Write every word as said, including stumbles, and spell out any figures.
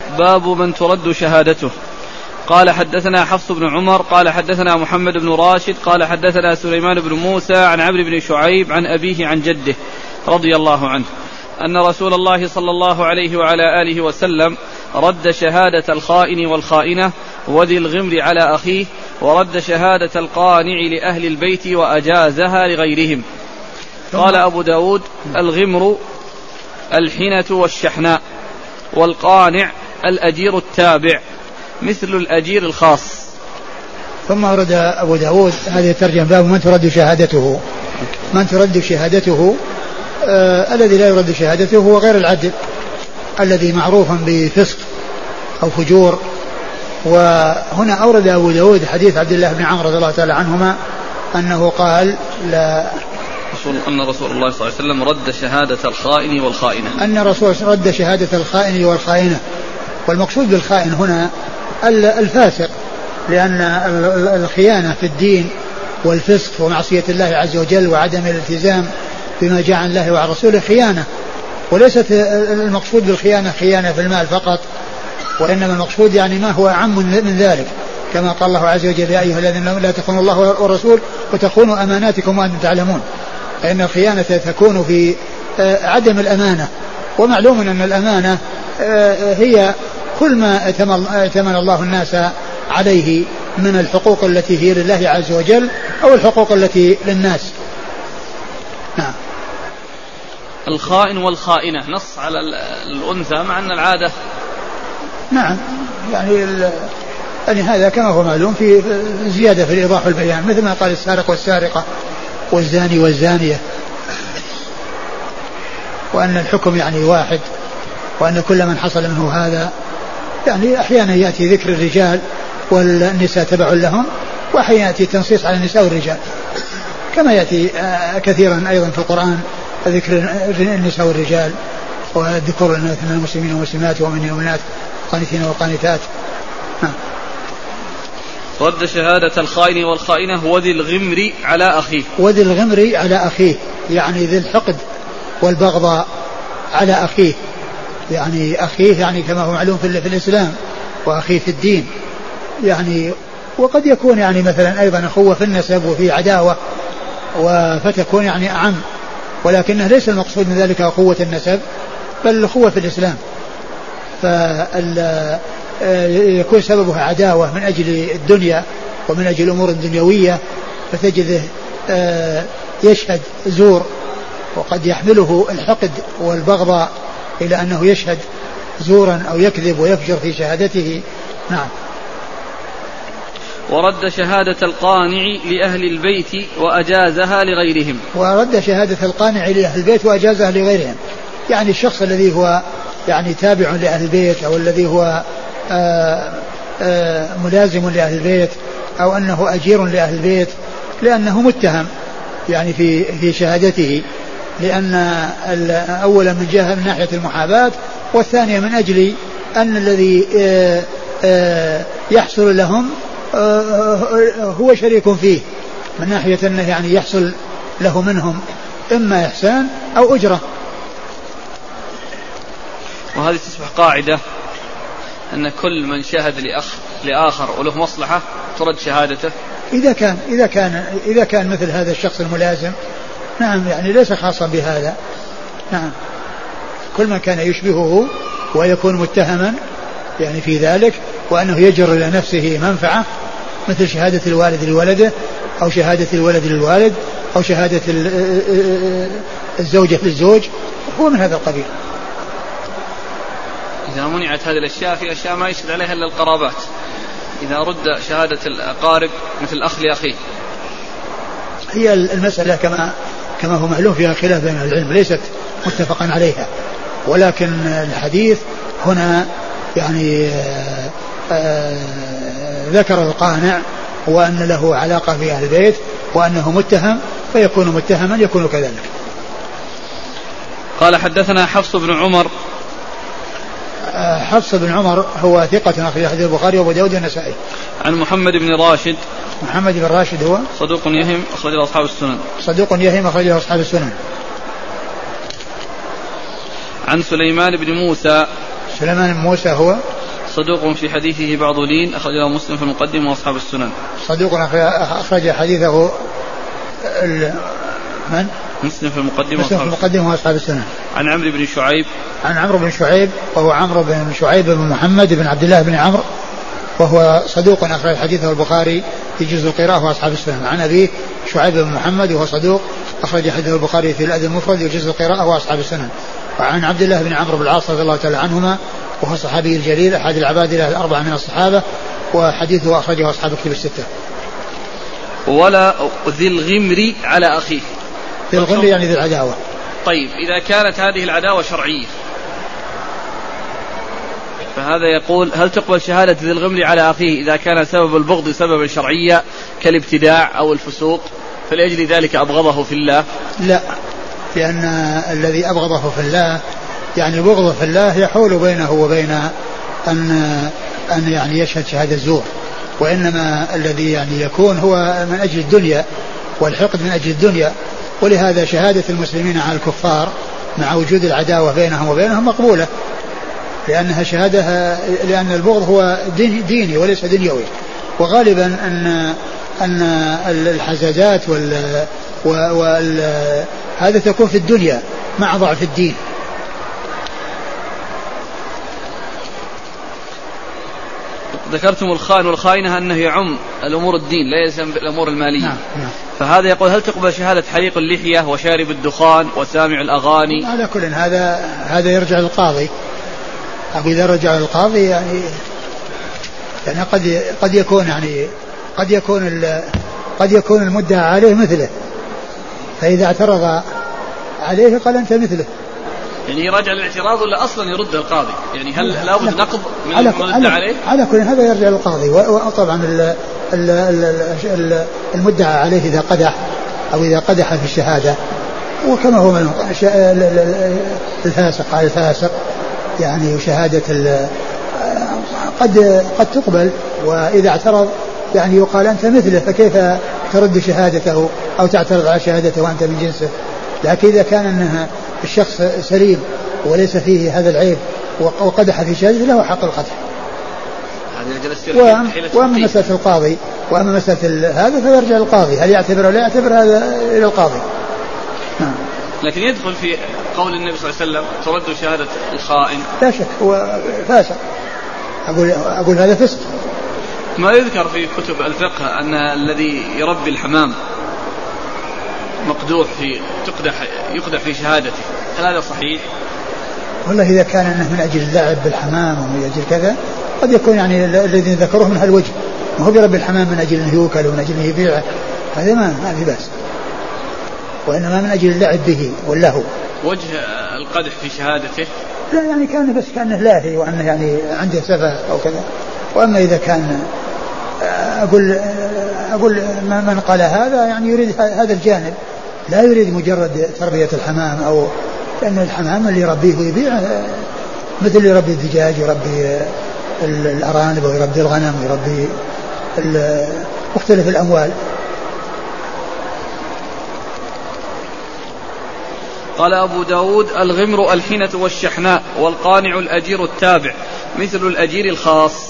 باب من ترد شهادته. قال حدثنا حفص بن عمر قال حدثنا محمد بن راشد قال حدثنا سليمان بن موسى عن عمرو بن شعيب عن أبيه عن جده رضي الله عنه أن رسول الله صلى الله عليه وعلى آله وسلم رد شهادة الخائن والخائنة وذي الغمر على أخيه، ورد شهادة القانع لأهل البيت وأجازها لغيرهم. قال أبو داود: الغمر الحنة والشحناء، والقانع الأجير التابع مثل الأجير الخاص. ثم أورد أبو داود هذه الترجمة: باب من ترد شهادته. من ترد شهادته آه الذي لا يرد شهادته هو غير العدل، الذي معروف بفسق أو فجور. وهنا أورد أبو داود حديث عبد الله بن عمرو رضي الله تعالى عنهما أنه قال: لا أن رسول الله صلى الله عليه وسلم رد شهادة الخائن والخائنة. أن رسول رد شهادة الخائن والخائنة، والمقصود بالخائن هنا الفاسق، لأن الخيانة في الدين والفسق ومعصية الله عز وجل وعدم الالتزام بما جاء عن الله وعن رسوله خيانة، وليست المقصود بالخيانة خيانة في المال فقط، وإنما المقصود يعني ما هو أعم من ذلك، كما قال الله عز وجل: يا أيها الذين لا تخونوا الله والرسول وتخونوا أماناتكم وأنتم تعلمون. فإن الخيانة تكون في عدم الأمانة، ومعلوم أن الأمانة هي كل ما ائتمن الله الناس عليه من الحقوق التي هي لله عز وجل أو الحقوق التي للناس. نعم. الخائن والخائنة نص على الأنثى مع أن العادة. نعم، يعني يعني هذا كما هو معلوم في زيادة في الإيضاح والبيان، مثل ما قال: السارق والسارقة والزاني والزانية، وأن الحكم يعني واحد، وأن كل من حصل منه هذا. يعني أحيانا يأتي ذكر الرجال والنساء تبع لهم، وأحيانا يأتي تنصيص على النساء والرجال، كما يأتي كثيرا أيضا في القرآن ذكر النساء والرجال والذكور من المسلمين والمسلمات ومن المؤمنات قانتين وقانتات. رد شهادة الخائن والخائنة وذي الغمر على أخيه. وذي الغمر على أخيه يعني ذي الحقد والبغضاء على أخيه، يعني أخيه يعني كما هو معلوم في الإسلام، وأخيه في الدين يعني. وقد يكون يعني مثلا أيضا أخوة في النسب وفي عداوة، فتكون يعني أعم، ولكنه ليس المقصود من ذلك أخوة النسب، بل الأخوة في الإسلام. فيكون سببها عداوة من أجل الدنيا ومن أجل الأمور الدنيوية، فتجده يشهد زور، وقد يحمله الحقد والبغضاء إلى أنه يشهد زورا أو يكذب ويفجر في شهادته. نعم. ورد شهادة القانع لأهل البيت وأجازها لغيرهم. ورد شهادة القانع لأهل البيت وأجازها لغيرهم، يعني الشخص الذي هو يعني تابع لأهل البيت، أو الذي هو آآ آآ ملازم لأهل البيت، أو أنه أجير لأهل البيت، لأنه متهم يعني في في شهادته، لأن أولا من جهة من ناحية المحاباة، والثانية من أجل أن الذي آآ آآ يحصل لهم هو شريك فيه، من ناحية أنه يعني يحصل له منهم إما إحسان أو أجرة. وهذه تصبح قاعدة أن كل من شهد لأخ لآخر وله مصلحة ترد شهادته. إذا كان إذا كان إذا كان مثل هذا الشخص الملازم، نعم، يعني ليس خاصا بهذا. نعم، كل من كان يشبهه ويكون متهما يعني في ذلك، وأنه يجر إلى نفسه منفعة، مثل شهادة الوالد لولده، أو شهادة الولد للوالد، أو شهادة الزوجة للزوج، هو من هذا القبيل. إذا منعت هذه الأشياء في أشياء ما يشهد عليها إلا القرابات، إذا رد شهادة الأقارب مثل الأخ لأخيه. هي المسألة كما كما هو معلوم فيها خلاف بين العلم، ليست متفقا عليها، ولكن الحديث هنا يعني آآ آآ ذكر القانع وأن له علاقة في أهل البيت، وأنه متهم، فيكون متهما يكون كذلك. قال حدثنا حفص بن عمر. حفص بن عمر هو ثقة أخرج حديث البخاري وأبو داود والنسائي. عن محمد بن راشد. محمد بن راشد هو صدوق يهم أخرج له أصحاب السنن. صدوق يهم أخرج له أصحاب السنن. عن سليمان بن موسى. سليمان بن موسى هو صدوق في حديثه بعض لين، أخرجه مسلم في المقدمة وأصحاب السنن. صدوق أخرج حديثه من؟ مسلم في المقدمة مسلم في المقدمة وأصحاب السنن. عن عمرو بن شعيب عن عمرو بن شعيب وهو عمرو بن شعيب بن محمد بن عبد الله بن عمرو، وهو صدوق أخرج حديثه البخاري في جزء القراءة وأصحاب السنن. عن أبيه شعيب بن محمد وهو صدوق أخرج حديثه البخاري في الأدب المفرد وجزء القراءة وأصحاب السنن. وعن عبد الله بن عمرو بن العاص رضي الله تعالى عنهما وهو الصحابي الجليل أحد العبادلة الأربعة من الصحابة، وحديثه أخرجه أصحاب الكتب الستة. ولا ذي الغمر على أخيه. ذي الغمر يعني ذي العداوة. طيب إذا كانت هذه العداوة شرعية فهذا يقول هل تقبل شهادة ذي الغمر على أخيه إذا كان سبب البغض سببا شرعيا كالابتداع أو الفسوق فلأجل ذلك أبغضه في الله؟ لا، لأن الذي أبغضه في الله يعني بغضه في الله يحول بينه وبين أن أن يعني يشهد شهادة الزور، وإنما الذي يعني يكون هو من أجل الدنيا والحقد من أجل الدنيا. ولهذا شهادة المسلمين على الكفار مع وجود العداوة بينهم وبينهم مقبولة، لأنها شهادة، لأن البغض هو ديني وليس دنيوي. وغالبا أن أن الحزازات وال وال هذا تكون في الدنيا مع ضعف الدين. ذكرتم الخائن والخائنة أنه يعم الأمور الدين لا يلزم بالأمور المالية. نعم. نعم. فهذا يقول هل تقبل شهادة حريق اللحية وشارب الدخان وسامع الأغاني؟ على كل هذا هذا يرجع للقاضي، أو إذا رجع للقاضي يعني يعني قد قد يكون يعني قد يكون قد يكون المدعى عليه مثله، فإذا اعترض عليه قال أنت مثله. يعني يراجع الاعتراض ولا أصلا يرد القاضي؟ يعني هل لابد نقض من المدعى عليه؟ على كل هذا يرجع للقاضي. وطبعا المدعى عليه إذا قدح أو إذا قدح في الشهادة، وكما هو الفاسق على الفاسق يعني شهادة قد قد تقبل، وإذا اعترض يعني يقال أنت مثله، فكيف ترد شهادته أو تعترض على شهادته وأنت من جنسه؟ لكن إذا كان أنها الشخص سليم وليس فيه هذا العيب وقدح في شهادته له حق القدح. وأما مسألة القاضي وأما مسألة هذا فيرجع للقاضي، هل يعتبر أو لا يعتبر هذا إلى القاضي. نعم. لكن يدخل في قول النبي صلى الله عليه وسلم ترد شهادة الخائن. لا شك هو فاسق، أقول أقول هذا فسق. ما يذكر في كتب الفقه أن الذي يربي الحمام مقدوح في تقدح يقدح في شهادته، هل هذا صحيح؟ والله إذا كان أنه من أجل اللعب بالحمام ومن أجل كذا قد يكون يعني الذين ذكروه من هالوجه، ما هو بربي الحمام من أجل أنه يوكل ومن أجل أنه يبيعه، هذا ما ما في بأس، وإنما من أجل اللعب به واللهو. وجه القدح في شهادته لا يعني كان بس كأنه لاهي وأنه يعني عنده سفه أو كذا. وأما إذا كان أقول أقول من قال هذا يعني يريد هذا الجانب، لا يريد مجرد تربية الحمام، أو لأن الحمام اللي يربيه ويبيعه مثل اللي يربي الدجاج يربي الأرانب ويربي الغنم ويربي مختلف الأموال. قال أبو داود الغمر الحنة والشحناء، والقانع الأجير التابع مثل الأجير الخاص.